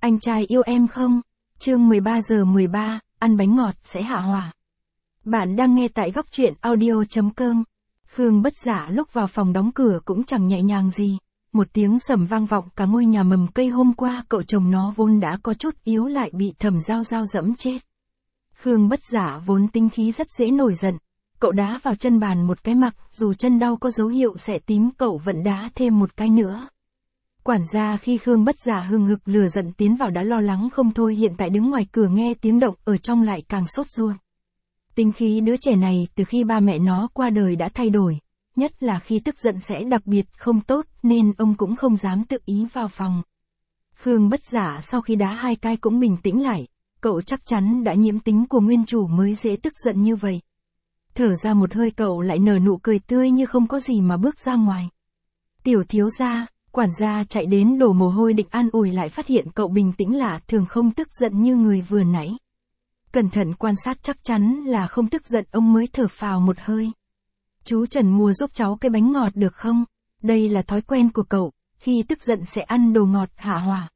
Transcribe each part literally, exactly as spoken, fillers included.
Anh trai yêu em không? Chương mười ba giờ mười ba, ăn bánh ngọt sẽ hạ hỏa. Bạn đang nghe tại góc truyện audio.com. Khương Bất Dạ lúc vào phòng đóng cửa cũng chẳng nhẹ nhàng gì. Một tiếng sầm vang vọng cả ngôi nhà mầm cây hôm qua cậu chồng nó vốn đã có chút yếu lại bị Thẩm Giao Giao dẫm chết. Khương Bất Dạ vốn tinh khí rất dễ nổi giận. Cậu đá vào chân bàn một cái mặc, dù chân đau có dấu hiệu xẻ tím cậu vẫn đá thêm một cái nữa. Quản gia khi Khương Bất Dạ hừng hực lửa giận tiến vào đã lo lắng không thôi, hiện tại đứng ngoài cửa nghe tiếng động ở trong lại càng sốt ruột. Tính khí đứa trẻ này từ khi ba mẹ nó qua đời đã thay đổi, nhất là khi tức giận sẽ đặc biệt không tốt nên ông cũng không dám tự ý vào phòng. Khương Bất Dạ sau khi đá hai cái cũng bình tĩnh lại, cậu chắc chắn đã nhiễm tính của nguyên chủ mới dễ tức giận như vậy. Thở ra một hơi cậu lại nở nụ cười tươi như không có gì mà bước ra ngoài. Tiểu thiếu gia, quản gia chạy đến đổ mồ hôi định an ủi lại phát hiện cậu bình tĩnh lạ thường không tức giận như người vừa nãy. Cẩn thận quan sát chắc chắn là không tức giận ông mới thở phào một hơi. Chú Trần mua giúp cháu cái bánh ngọt được không? Đây là thói quen của cậu, khi tức giận sẽ ăn đồ ngọt hạ hỏa.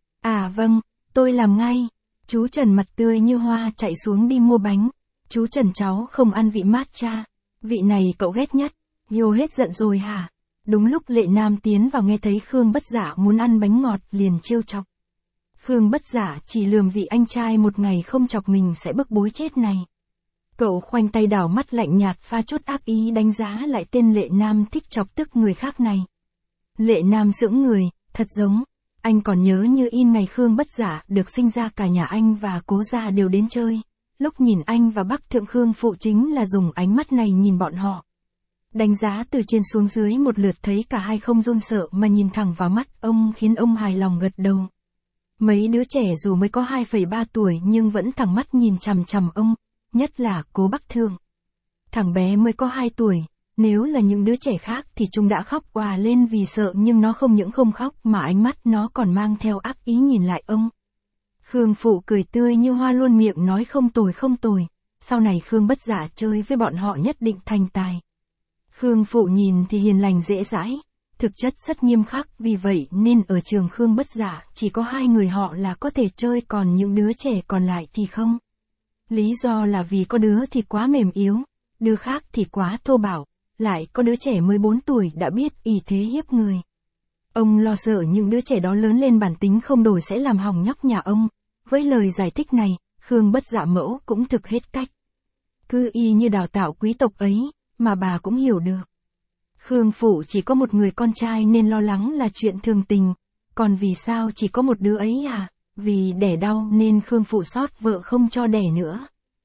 À vâng, tôi làm ngay. Chú Trần mặt tươi như hoa chạy xuống đi mua bánh. Chú Trần cháu không ăn vị matcha. Vị này cậu ghét nhất. Yêu hết giận rồi hả? Đúng lúc Lệ Nam tiến vào nghe thấy Khương Bất Dạ muốn ăn bánh ngọt liền trêu chọc. Khương Bất Dạ chỉ lườm vị anh trai một ngày không chọc mình sẽ bức bối chết này. Cậu khoanh tay đảo mắt lạnh nhạt pha chút ác ý đánh giá lại tên Lệ Nam thích chọc tức người khác này. Lệ Nam sững người, thật giống. Anh còn nhớ như in ngày Khương Bất Dạ được sinh ra cả nhà anh và Cố gia đều đến chơi. Lúc nhìn anh và bác thượng Khương phụ chính là dùng ánh mắt này nhìn bọn họ. Đánh giá từ trên xuống dưới một lượt thấy cả hai không run sợ mà nhìn thẳng vào mắt ông khiến ông hài lòng gật đầu. Mấy đứa trẻ dù mới có hai phẩy ba tuổi nhưng vẫn thẳng mắt nhìn chằm chằm ông, nhất là Cố Bắc Thượng. Thằng bé mới có hai tuổi, nếu là những đứa trẻ khác thì chúng đã khóc òa lên vì sợ nhưng nó không những không khóc mà ánh mắt nó còn mang theo ác ý nhìn lại ông. Khương phụ cười tươi như hoa luôn miệng nói không tồi không tồi, sau này Khương Bất Dạ chơi với bọn họ nhất định thành tài. Khương phụ nhìn thì hiền lành dễ dãi, thực chất rất nghiêm khắc, vì vậy nên ở trường Khương Bất Dạ chỉ có hai người họ là có thể chơi còn những đứa trẻ còn lại thì không. Lý do là vì có đứa thì quá mềm yếu, đứa khác thì quá thô bạo, lại có đứa trẻ mới bốn tuổi đã biết ỷ thế hiếp người. Ông lo sợ những đứa trẻ đó lớn lên bản tính không đổi sẽ làm hỏng nhóc nhà ông. Với lời giải thích này, Khương Bất Dạ mẫu cũng thực hết cách. Cứ y như đào tạo quý tộc ấy, mà bà cũng hiểu được. Khương phụ chỉ có một người con trai nên lo lắng là chuyện thường tình, còn vì sao chỉ có một đứa ấy à? Vì đẻ đau nên Khương phụ xót vợ không cho đẻ nữa.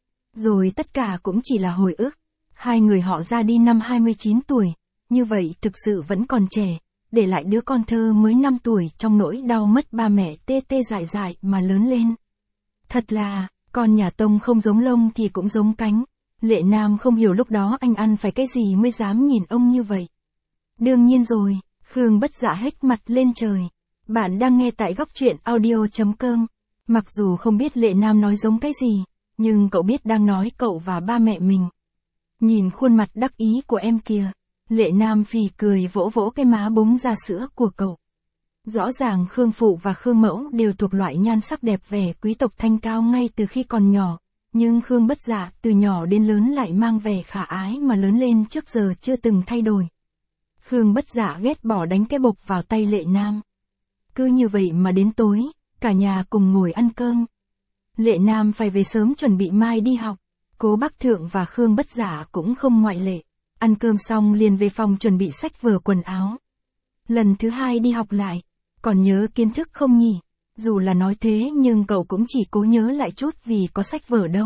Rồi tất cả cũng chỉ là hồi ức. Hai người họ ra đi năm hai mươi chín tuổi, như vậy thực sự vẫn còn trẻ, để lại đứa con thơ mới năm tuổi trong nỗi đau mất ba mẹ tê tê dại dại mà lớn lên. Thật là, con nhà Tông không giống lông thì cũng giống cánh. Lệ Nam không hiểu lúc đó anh ăn phải cái gì mới dám nhìn ông như vậy. Đương nhiên rồi, Khương Bất Dạ hếch mặt lên trời. Bạn đang nghe tại góc truyện audio.com. Mặc dù không biết Lệ Nam nói giống cái gì, nhưng cậu biết đang nói cậu và ba mẹ mình. Nhìn khuôn mặt đắc ý của em kìa. Lệ Nam phì cười vỗ vỗ cái má búng ra sữa của cậu. Rõ ràng Khương phụ và Khương mẫu đều thuộc loại nhan sắc đẹp vẻ quý tộc thanh cao ngay từ khi còn nhỏ. Nhưng Khương Bất Dạ từ nhỏ đến lớn lại mang vẻ khả ái mà lớn lên trước giờ chưa từng thay đổi. Khương Bất Dạ ghét bỏ đánh cái bộc vào tay Lệ Nam. Cứ như vậy mà đến tối, cả nhà cùng ngồi ăn cơm. Lệ Nam phải về sớm chuẩn bị mai đi học. Cố Bắc Thượng và Khương Bất Dạ cũng không ngoại lệ. Ăn cơm xong liền về phòng chuẩn bị sách vở quần áo. Lần thứ hai đi học lại, còn nhớ kiến thức không nhỉ? Dù là nói thế nhưng cậu cũng chỉ cố nhớ lại chút vì có sách vở đâu.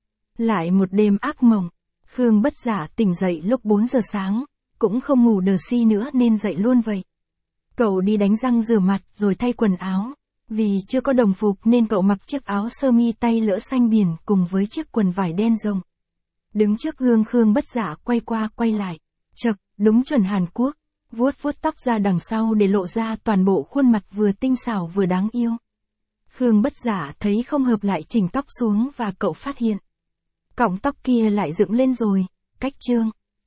Lại một đêm ác mộng, Khương Bất Dạ tỉnh dậy lúc bốn giờ sáng, cũng không ngủ đờ si nữa nên dậy luôn vậy. Cậu đi đánh răng rửa mặt rồi thay quần áo. Vì chưa có đồng phục nên cậu mặc chiếc áo sơ mi tay lỡ xanh biển cùng với chiếc quần vải đen rộng. Đứng trước gương Khương Bất Dạ quay qua quay lại. Chậc, đúng chuẩn Hàn Quốc. Vuốt vuốt tóc ra đằng sau để lộ ra toàn bộ khuôn mặt vừa tinh xảo vừa đáng yêu. Khương Bất Dạ thấy không hợp lại chỉnh tóc xuống và cậu phát hiện. Cọng tóc kia lại dựng lên rồi, cách trương.